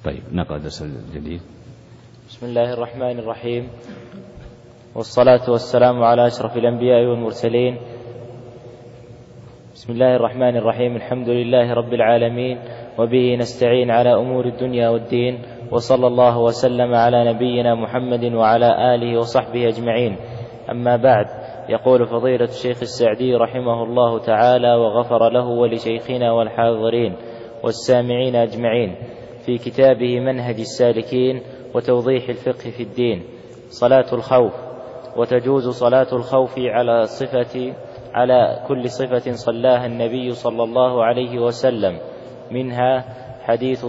طيب نقرأ درس الجديد. بسم الله الرحمن الرحيم، والصلاة والسلام على أشرف الأنبياء والمرسلين. بسم الله الرحمن الرحيم، الحمد لله رب العالمين، وبه نستعين على أمور الدنيا والدين، وصلى الله وسلم على نبينا محمد وعلى آله وصحبه أجمعين. أما بعد، يقول فضيلة الشيخ السعدي رحمه الله تعالى وغفر له ولشيخنا والحاضرين والسامعين أجمعين في كتابه منهج السالكين وتوضيح الفقه في الدين: صلاة الخوف. وتجوز صلاة الخوف على كل صفة صلاها النبي صلى الله عليه وسلم، منها حديث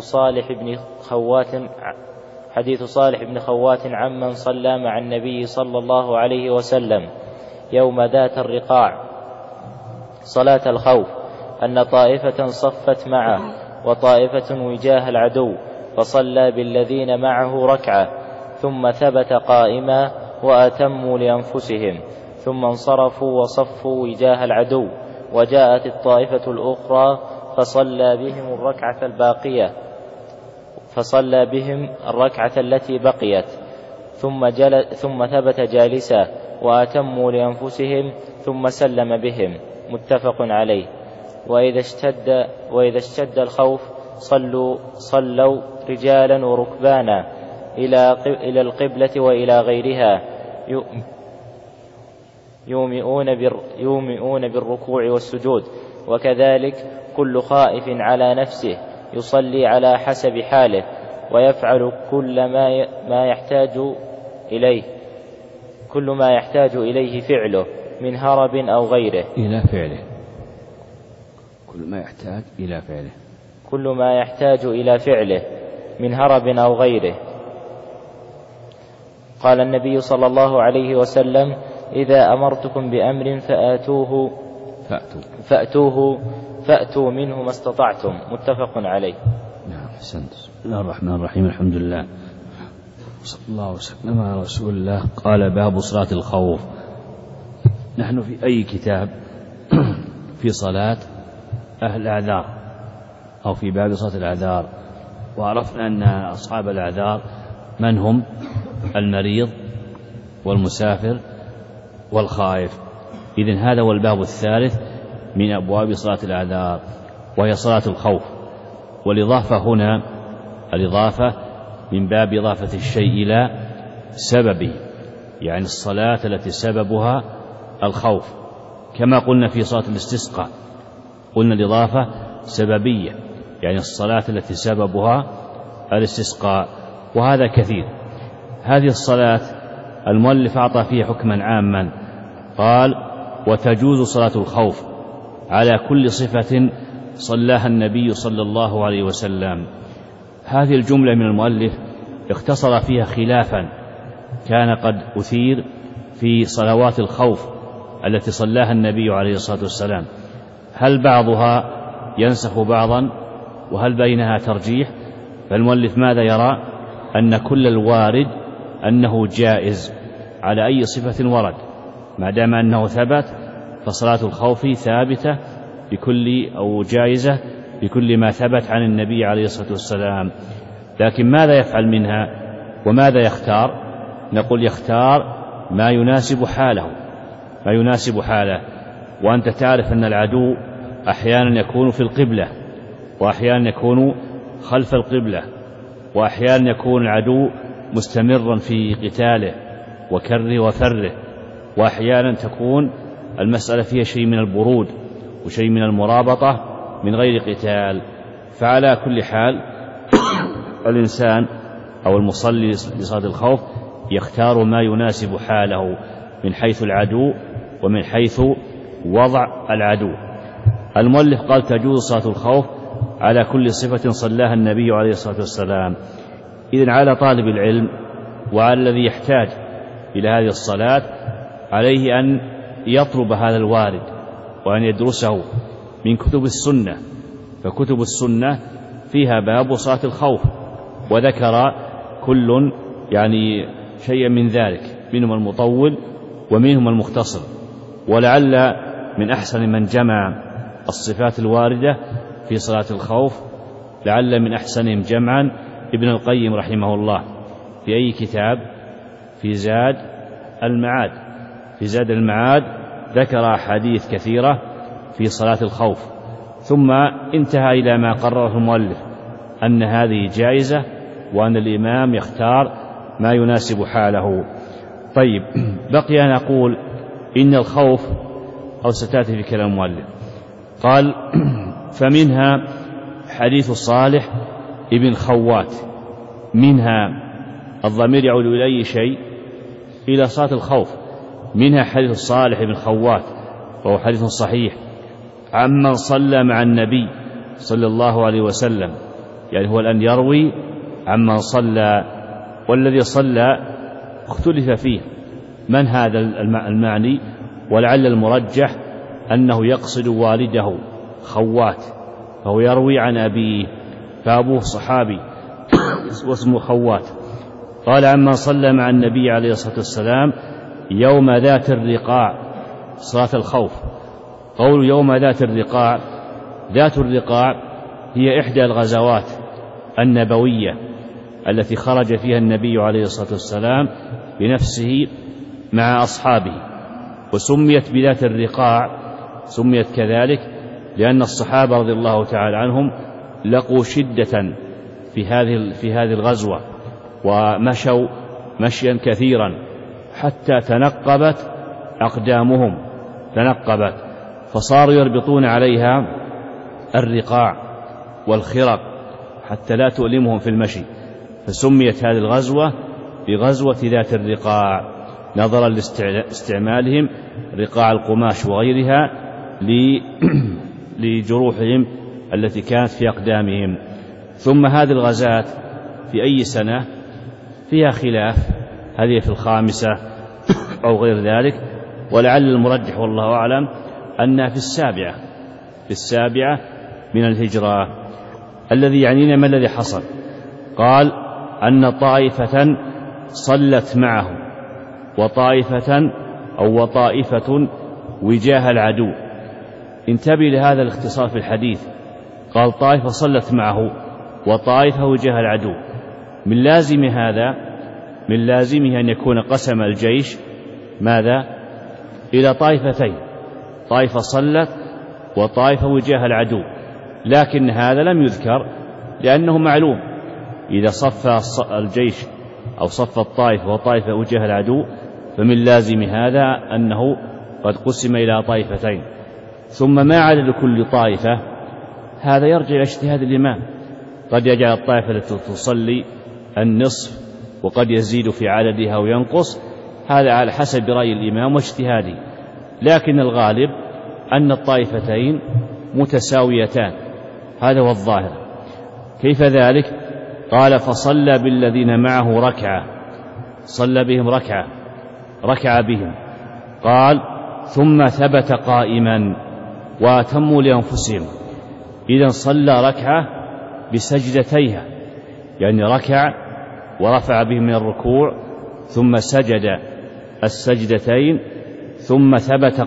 صالح بن خوات عمن صلى مع النبي صلى الله عليه وسلم يوم ذات الرقاع صلاة الخوف، أن طائفة صفت معه وطائفة وجاه العدو، فصلى بالذين معه ركعة، ثم ثبت قائما وأتموا لأنفسهم، ثم انصرفوا وصفوا وجاه العدو، وجاءت الطائفة الأخرى فصلى بهم الركعة التي بقيت، ثم ثبت جالسا وأتموا لأنفسهم، ثم سلم بهم. متفق عليه. وإذا اشتد الخوف صلوا رجالا وركبانا إلى القبلة وإلى غيرها، يومئون بالركوع والسجود. وكذلك كل خائف على نفسه يصلي على حسب حاله، ويفعل كل ما يحتاج إليه فعله من هرب أو غيره. كل ما يحتاج إلى فعله من هرب أو غيره. قال النبي صلى الله عليه وسلم: إذا أمرتكم بأمر فأتوا منه ما استطعتم. متفق عليه. نعم. بسم الله الرحمن الرحيم، الحمد لله صلى الله وسلم على رسول الله. قال: باب صلاة الخوف. نحن في أي كتاب في صلاة أهل الأعذار أو في باب صلاة الأعذار، وعرفنا أن أصحاب الأعذار من هم؟ المريض والمسافر والخائف. إذن هذا هو الباب الثالث من أبواب صلاة الأعذار، وهي صلاة الخوف. والإضافة هنا الإضافة من باب إضافة الشيء إلى سببه، يعني الصلاة التي سببها الخوف، كما قلنا في صلاة الاستسقاء، قلنا الإضافة سببية، يعني الصلاة التي سببها الاستسقاء، وهذا كثير. هذه الصلاة المؤلف أعطى فيها حكما عاما، قال: وتجوز صلاة الخوف على كل صفة صلاها النبي صلى الله عليه وسلم. هذه الجملة من المؤلف اختصر فيها خلافا كان قد أثير في صلوات الخوف التي صلاها النبي عليه الصلاة والسلام، هل بعضها ينسخ بعضا وهل بينها ترجيح؟ فالمؤلف ماذا يرى؟ أن كل الوارد أنه جائز على أي صفة ورد، ما دام أنه ثبت، فصلاة الخوف ثابتة بكل أو جائزة بكل ما ثبت عن النبي عليه الصلاة والسلام. لكن ماذا يفعل منها وماذا يختار؟ نقول يختار ما يناسب حاله. وأنت تعرف أن العدو أحيانا يكون في القبلة، وأحيانا يكون خلف القبلة، وأحيانا يكون العدو مستمرا في قتاله وكره وفره، وأحيانا تكون المسألة فيها شيء من البرود وشيء من المرابطة من غير قتال. فعلى كل حال الإنسان أو المصلي لصلاة الخوف يختار ما يناسب حاله من حيث العدو ومن حيث وضع العدو. المؤلف قال: تجوز صلاة الخوف على كل صفة صلاها النبي عليه الصلاة والسلام. إذن على طالب العلم وعلى الذي يحتاج إلى هذه الصلاة عليه أن يطلب هذا الوارد وأن يدرسه من كتب السنة، فكتب السنة فيها باب صلاة الخوف، وذكر كل يعني شيء من ذلك، منهم المطول ومنهم المختصر. ولعل من أحسن من جمع الصفات الواردة في صلاة الخوف، لعل من أحسنهم جمعا ابن القيم رحمه الله في أي كتاب؟ في زاد المعاد. في زاد المعاد ذكر أحاديث كثيرة في صلاة الخوف، ثم انتهى إلى ما قرره المؤلف أن هذه جائزة وأن الإمام يختار ما يناسب حاله. طيب، بقي أن أقول إن الخوف، أو ستأتي في كلام المؤلف، قال فمنها حديث صالح ابن خوات. منها الضمير يعود إلى أي شيء؟ إلى صلاة الخوف. منها حديث صالح ابن خوات، وهو حديث صحيح عمن صلى مع النبي صلى الله عليه وسلم، يعني هو الآن يروي عمن صلى، والذي صلى اختلف فيه من هذا المعني، ولعل المرجح أنه يقصد والده خوات، فهو يروي عن أبيه، فأبوه صحابي واسمه خوات. قال عمن صلى مع النبي عليه الصلاة والسلام يوم ذات الرقاع، صلاة الخوف. قول يوم ذات الرقاع، ذات الرقاع هي إحدى الغزوات النبوية التي خرج فيها النبي عليه الصلاة والسلام بنفسه مع أصحابه، وسميت بذات الرقاع، سميت كذلك لأن الصحابة رضي الله تعالى عنهم لقوا شدة في هذه الغزوة، ومشوا مشيا كثيرا حتى تنقبت أقدامهم، فصاروا يربطون عليها الرقاع والخرق حتى لا تؤلمهم في المشي، فسميت هذه الغزوة بغزوة ذات الرقاع نظرا لاستعمالهم رقاع القماش وغيرها لجروحهم التي كانت في أقدامهم. ثم هذه الغزات في أي سنة؟ فيها خلاف، هذه في 5 أو غير ذلك، ولعل المرجح والله أعلم أنها في 7 من الهجرة. الذي يعنينا ما الذي حصل؟ قال أن طائفة صلت معه وطائفة وجاه العدو. انتبه لهذا الاختصار في الحديث، قال طائفة صلت معه وطائفة وجاه العدو. من لازم هذا، من لازمه أن يكون قسم الجيش ماذا؟ إلى طائفتين، طائفة صلت وطائفة وجاه العدو، لكن هذا لم يذكر لأنه معلوم إذا صف الجيش أو صف الطائفة وطائفة وجاه العدو، فمن لازم هذا أنه قد قسم إلى طائفتين. ثم ما عدد كل طائفة؟ هذا يرجع إلى اجتهاد الإمام، قد يجعل الطائفة التي تصلي النصف وقد يزيد في عددها وينقص، هذا على حسب رأي الإمام واجتهاده، لكن الغالب أن الطائفتين متساويتان، هذا هو الظاهر. كيف ذلك؟ قال فصلى بالذين معه ركعة، صلى بهم ركع بهم. قال ثم ثبت قائما وأتموا لأنفسهم. إذن صلى ركعة بسجدتيها، يعني ركع ورفع بهم من الركوع ثم سجد السجدتين ثم ثبت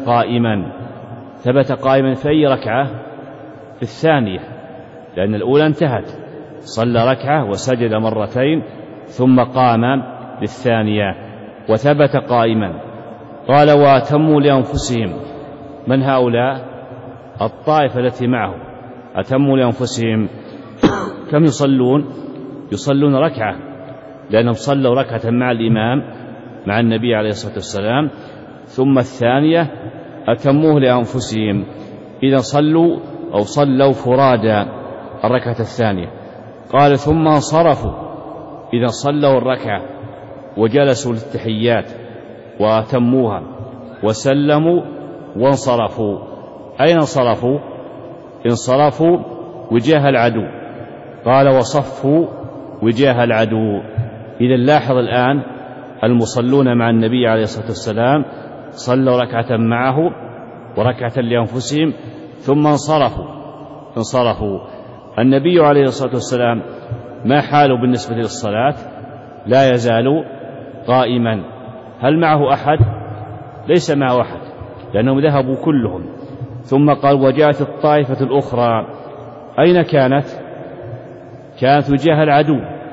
قائما في أي ركعة؟ في 2، لأن الأولى انتهت، صلى ركعة وسجد مرتين ثم قام للثانية وثبت قائما. قال وأتموا لأنفسهم. من هؤلاء؟ الطائفة التي معه، أتموا لأنفسهم. كم يصلون ركعة، لأنهم صلوا ركعة مع الإمام مع النبي عليه الصلاة والسلام، ثم الثانية أتموه لأنفسهم. إذا صلوا فرادى الركعة الثانية. قال ثم انصرفوا، إذا صلوا الركعة وجلسوا للتحيات وأتموها وسلموا وانصرفوا. أين انصرفوا؟ انصرفوا وجاه العدو. قال وصفوا وجاه العدو. إذا لاحظ الآن المصلون مع النبي عليه الصلاة والسلام صلوا ركعة معه وركعة لأنفسهم ثم انصرفوا. النبي عليه الصلاة والسلام ما حاله بالنسبة للصلاة؟ لا يزال قائما. هل معه أحد؟ ليس معه أحد، لأنهم ذهبوا كلهم. ثم قال وجاءت الطائفة الأخرى. أين كانت وجاه العدو،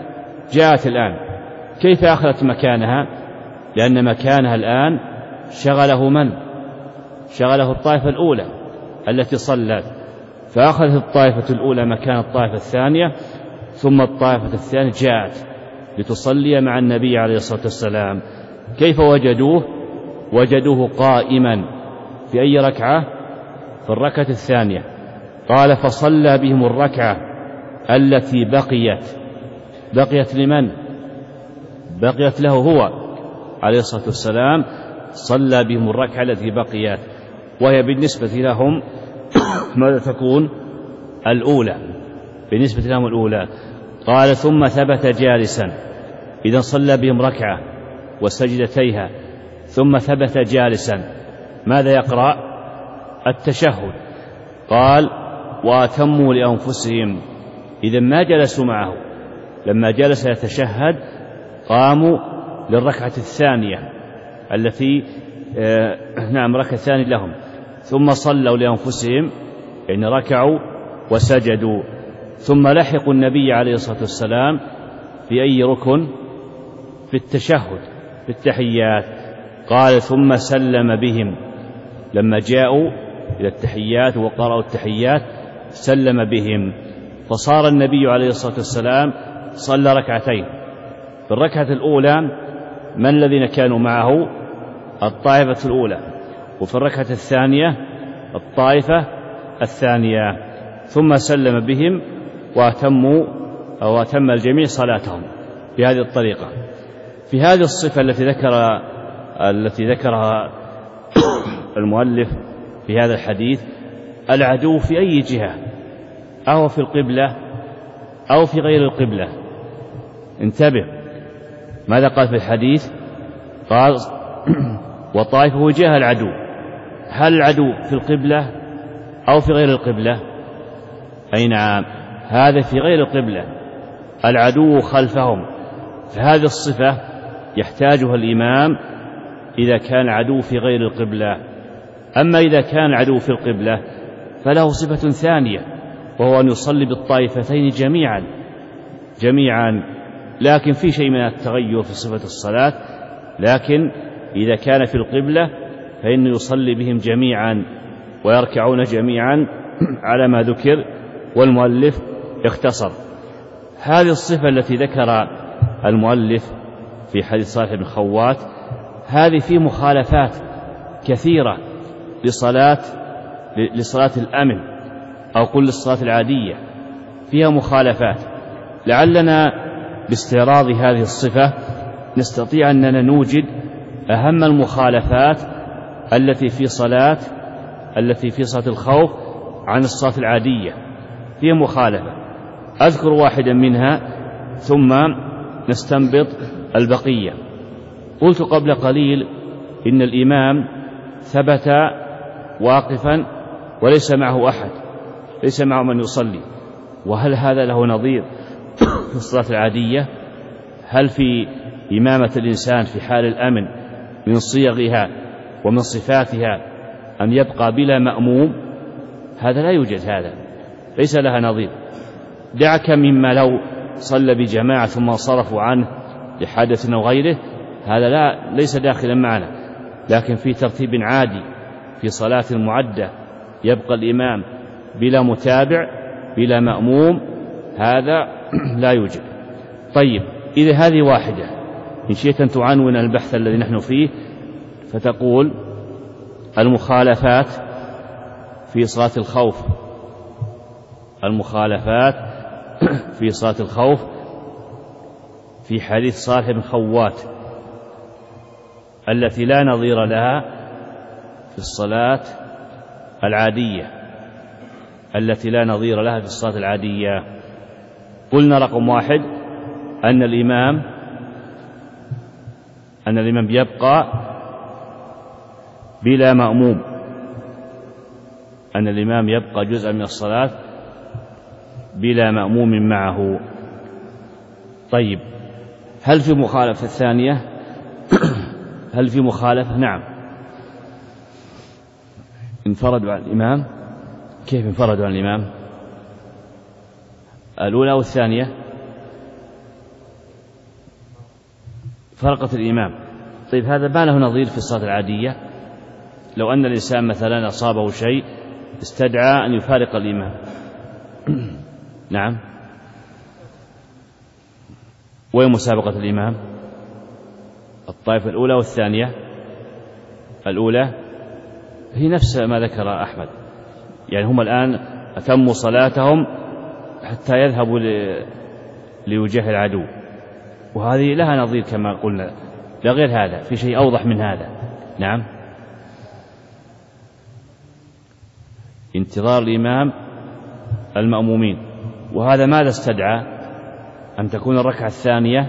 جاءت الآن، كيف أخذت مكانها؟ لأن مكانها الآن شغله من؟ شغله الطائفة الأولى التي صلت، فأخذت الطائفة الأولى مكان الطائفة الثانية، ثم الطائفة الثانية جاءت لتصلي مع النبي عليه الصلاة والسلام. كيف وجدوه؟ وجدوه قائما في أي ركعة؟ في الركعة الثانية. قال فصلى بهم الركعة التي بقيت لمن؟ بقيت له هو عليه الصلاة والسلام، صلى بهم الركعة التي بقيت، وهي بالنسبة لهم ماذا تكون؟ الأولى، بالنسبة لهم الأولى. قال ثم ثبت جالسا، إذا صلى بهم ركعة وسجدتيها ثم ثبت جالسا، ماذا يقرأ؟ التشهد. قال وأتموا لأنفسهم، إذا ما جلسوا معه، لما جلس يتشهد قاموا للركعة الثانية التي ركعة الثانية لهم، ثم صلوا لأنفسهم، يعني ركعوا وسجدوا، ثم لحقوا النبي عليه الصلاة والسلام في أي ركن؟ في التشهد، في التحيات. قال ثم سلم بهم، لما جاءوا إلى التحيات وقرأوا التحيات سلم بهم، فصار النبي عليه الصلاة والسلام صلى ركعتين. في الركعة الأولى من الذين كانوا معه؟ الطائفة الأولى، وفي الركعة الثانية الطائفة الثانية، ثم سلم بهم وأتم الجميع صلاتهم بهذه الطريقة. في هذه الصفة التي ذكرها المؤلف في هذا الحديث، العدو في أي جهة؟ أو في القبلة أو في غير القبلة؟ انتبه ماذا قال في الحديث؟ قال وطائفة وجاه العدو. هل العدو في القبلة أو في غير القبلة؟ أي نعم، هذا في غير القبلة، العدو خلفهم. فهذه الصفة يحتاجها الإمام إذا كان العدو في غير القبلة. أما إذا كان العدو في القبلة فله صفة ثانية، وهو أن يصلي بالطائفتين جميعا، لكن في شيء من التغير في صفة الصلاة. لكن إذا كان في القبلة فإنه يصلي بهم جميعا ويركعون جميعا على ما ذكر، والمؤلف اختصر. هذه الصفة التي ذكر المؤلف في حديث صالح بن خوات، هذه في مخالفات كثيرة لصلاة الأمن، أو قل للصلاة العادية، فيها مخالفات. لعلنا باستعراض هذه الصفة نستطيع أننا نوجد أهم المخالفات التي في صلاة الخوف عن الصلاة العادية، فيها مخالفة. أذكر واحدا منها ثم نستنبط البقية. قلت قبل قليل إن الإمام ثبت واقفا وليس معه أحد، ليس معه من يصلي، وهل هذا له نظير في الصلاة العادية؟ هل في إمامة الإنسان في حال الأمن من صيغها ومن صفاتها أن يبقى بلا مأموم؟ هذا لا يوجد، هذا ليس لها نظير. دعك مما لو صلى بجماعة ثم صرفوا عنه لحادث أو غيره، هذا ليس داخلا معنا. لكن في ترتيب عادي في صلاة معدة يبقى الإمام بلا متابع بلا مأموم، هذا لا يوجد. طيب، إذا هذه واحدة، إن شئت أن تعنون البحث الذي نحن فيه فتقول المخالفات في صلاة الخوف، المخالفات في صلاة الخوف في حديث صالح بن خوات التي لا نظير لها في الصلاة العادية، التي لا نظير لها في الصلاة العادية. قلنا رقم واحد أن الإمام يبقى بلا مأموم، أن الإمام يبقى جزءا من الصلاة بلا مأموم معه. طيب، هل في مخالفة الثانية؟ هل في مخالفة؟ نعم، انفردوا عن الإمام. كيف انفردوا عن الإمام؟ الأولى أو الثانية؟ فرقة الإمام. طيب هذا ما له نظير في الصلاة العادية؟ لو أن الإنسان مثلا أصابه شيء استدعى أن يفارق الإمام. نعم. وين مسابقة الإمام؟ الطائفة الأولى والثانية. الأولى هي نفس ما ذكر أحمد، يعني هم الآن أتموا صلاتهم حتى يذهبوا لوجه العدو، وهذه لها نظير كما قلنا، لا غير هذا، في شيء أوضح من هذا. نعم. انتظار الإمام المأمومين، وهذا ماذا استدعى؟ أن تكون الركعة الثانية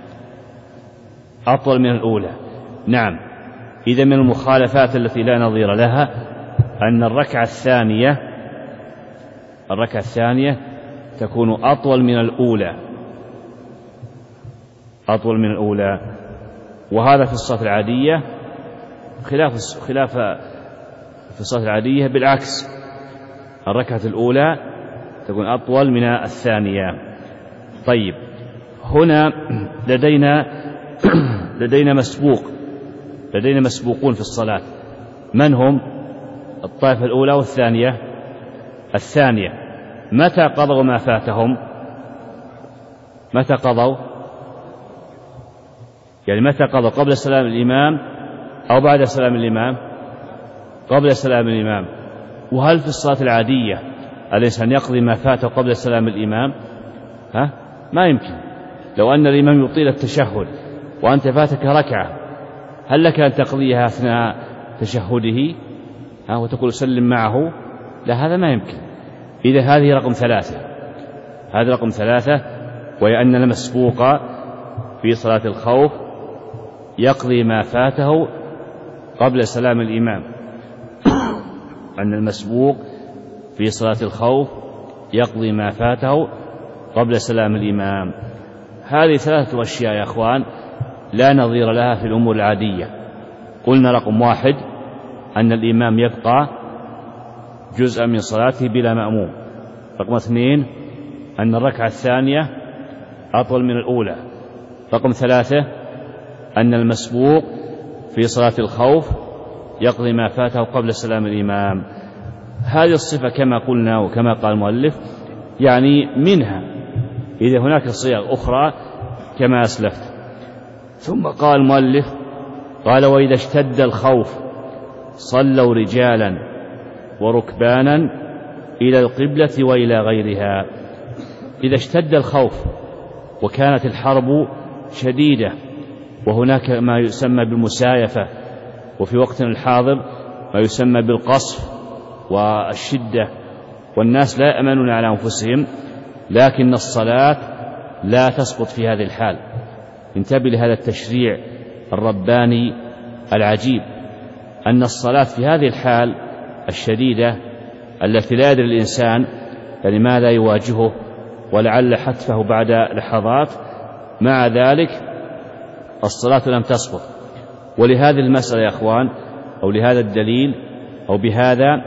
أطول من الأولى. نعم. إذا من المخالفات التي لا نظير لها أن الركعة الثانية تكون أطول من الأولى، وهذا في الصلاة العادية خلاف في الصلاة العادية، بالعكس الركعة الأولى تكون أطول من الثانية. طيب هنا لدينا مسبوقون في الصلاة. من هم؟ الطائفة الأولى والثانية. الثانية متى قضوا ما فاتهم؟ متى قضوا؟ يعني متى قضوا؟ قبل سلام الإمام أو بعد سلام الإمام؟ قبل سلام الإمام. وهل في الصلاة العادية الإنسان يقضي ما فاته قبل سلام الإمام؟ ما يمكن. لو أن الإمام يطيل التشهد وأنت فاتك ركعة، هل لك أن تقضيها أثناء تشهده وتقول سلم معه؟ لا، هذا ما يمكن. إذا هذه رقم 3، هذا رقم 3، وهي أن المسبوق في صلاة الخوف يقضي ما فاته قبل سلام الإمام. أن المسبوق في صلاة الخوف يقضي ما فاته قبل سلام الإمام. هذه 3 أشياء يا أخوان لا نظير لها في الأمور العادية. قلنا رقم 1 أن الإمام يبقى جزءا من صلاته بلا مأموم. رقم 2 أن الركعة الثانية أطول من الأولى. رقم 3 أن المسبوق في صلاة الخوف يقضي ما فاته قبل سلام الإمام. هذه الصفة كما قلنا وكما قال المؤلف يعني منها، إذا هناك صيغ أخرى كما أسلفت. ثم قال المؤلف قال وإذا اشتد الخوف صلوا رجالا وركبانا إلى القبلة وإلى غيرها. إذا اشتد الخوف وكانت الحرب شديدة وهناك ما يسمى بالمسايفة، وفي وقتنا الحاضر ما يسمى بالقصف والشدة، والناس لا يأمنون على أنفسهم، لكن الصلاة لا تسقط في هذه الحال. انتبه لهذا التشريع الرباني العجيب، أن الصلاة في هذه الحال الشديدة التي لا يدري الإنسان يعني ماذا يواجهه ولعل حتفه بعد لحظات، مع ذلك الصلاة لم تسقط. ولهذه المسألة يا أخوان أو لهذا الدليل أو بهذا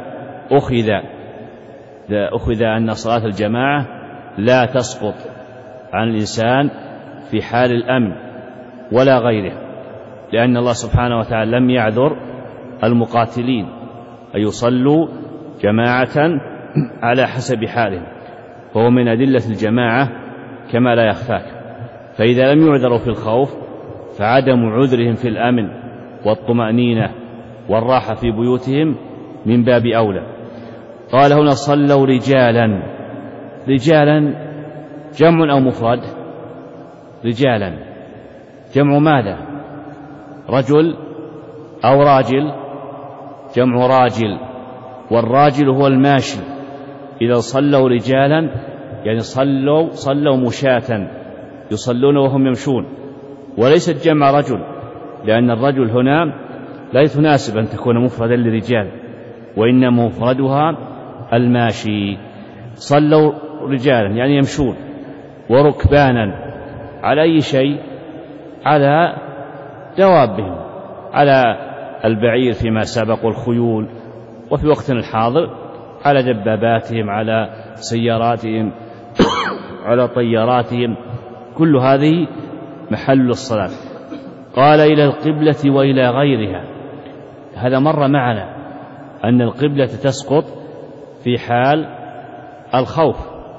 أخذ أن صلاة الجماعة لا تسقط عن الإنسان في حال الأمن ولا غيره، لأن الله سبحانه وتعالى لم يعذر المقاتلين أن يصلوا جماعة على حسب حالهم، وهو من أدلة الجماعة كما لا يخفاك. فإذا لم يعذروا في الخوف فعدم عذرهم في الأمن والطمأنينة والراحة في بيوتهم من باب أولى. قال هنا صلوا رجالا. رجالا جمع أو مفرد؟ رجالا جمع ماذا؟ رجل أو راجل؟ جمع راجل، والراجل هو الماشي. إذا صلوا رجالا يعني صلوا مشاة، يصلون وهم يمشون، وليست جمع رجل، لأن الرجل هنا لا يتناسب أن تكون مفردا للرجال، وإنما مفردها الماشي. صلوا رجالا يعني يمشون، وركبانا على أي شيء؟ على دوابهم، على البعير فيما سبق والخيول، وفي وقتنا الحاضر على دباباتهم، على سياراتهم، على طياراتهم، كل هذه محل الصلاة. قال إلى القبلة وإلى غيرها. هذا مر معنا أن القبلة تسقط في حال الخوف.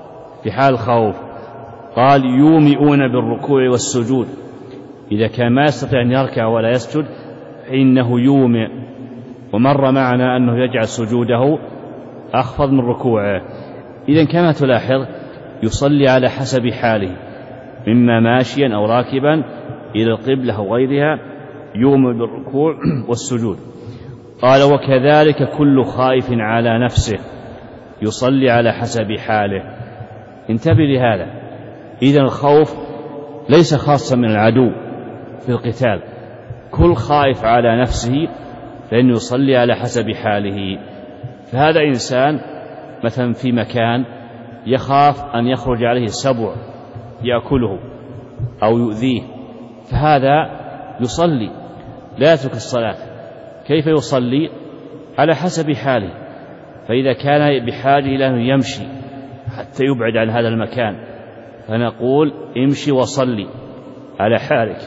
قال يومئون بالركوع والسجود، إذا كان ما يستطيع أن يركع ولا يسجد فإنه يومئ. ومر معنا أنه يجعل سجوده أخفض من ركوعه. إذن كما تلاحظ يصلي على حسب حاله، إما ماشيا أو راكبا إلى القبلة أو غيرها، يومئ بالركوع والسجود. قال وكذلك كل خائف على نفسه يصلي على حسب حاله. انتبه لهذا. إذن الخوف ليس خاصا من العدو في القتال، كل خائف على نفسه فإنه يصلي على حسب حاله. فهذا إنسان مثلا في مكان يخاف أن يخرج عليه سبع يأكله أو يؤذيه، فهذا يصلي لا يترك الصلاة. كيف يصلي؟ على حسب حاله. فإذا كان بحاجة إلى أن يمشي حتى يبعد عن هذا المكان فنقول امشي وصلي على حالك.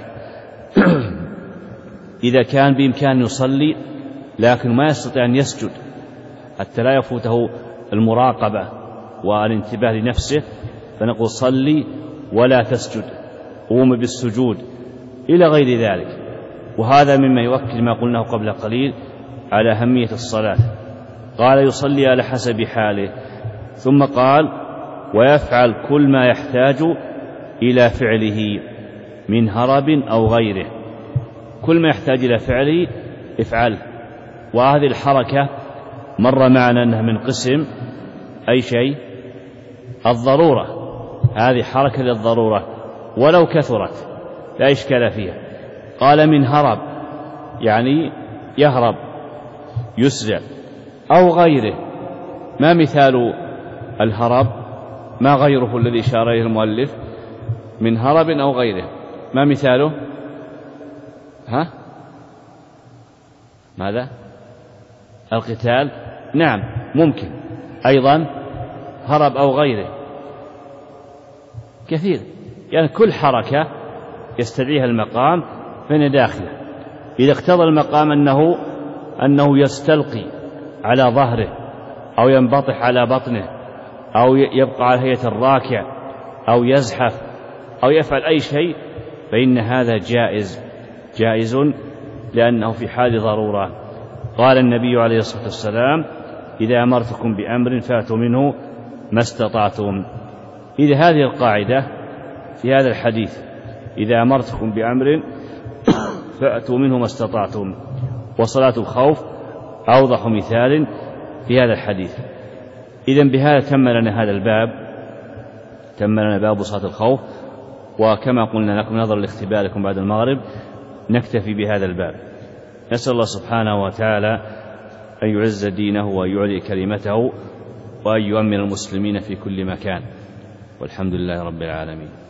إذا كان بإمكان يصلي لكن ما يستطيع أن يسجد حتى لا يفوته المراقبة والانتباه لنفسه فنقول صلي ولا تسجد، قوم بالسجود إلى غير ذلك. وهذا مما يؤكد ما قلناه قبل قليل على أهمية الصلاة. قال يصلي على حسب حاله، ثم قال ويفعل كل ما يحتاج إلى فعله من هرب أو غيره. كل ما يحتاج إلى فعله افعل. وهذه الحركة مر معنا أنها من قسم أي شيء؟ الضرورة. هذه حركة للضرورة ولو كثرت لا إشكال فيها. قال من هرب يعني يهرب يسرع، أو غيره. ما مثال الهرب؟ ما غيره الذي إشار إليه المؤلف؟ من هرب أو غيره ما مثاله؟ ماذا؟ القتال. نعم ممكن أيضا هرب أو غيره كثير، يعني كل حركة يستدعيها المقام فإن داخله. إذا اقتضى المقام أنه يستلقي على ظهره أو ينبطح على بطنه أو يبقى على هيئة الراكع أو يزحف أو يفعل أي شيء فإن هذا جائز لأنه في حال ضرورة. قال النبي عليه الصلاة والسلام إذا أمرتكم بأمر فأتوا منه ما استطعتم. إذا هذه القاعدة في هذا الحديث إذا أمرتكم بأمر فأتوا منه ما استطعتم. وصلاة الخوف أوضح مثال في هذا الحديث. إذن بهذا تم لنا هذا الباب، تم لنا باب صلاة الخوف. وكما قلنا لكم نظرا لاختباركم بعد المغرب نكتفي بهذا الباب. نسأل الله سبحانه وتعالى أن يعز دينه وأن يعلي كلمته وأن يؤمن المسلمين في كل مكان، والحمد لله رب العالمين.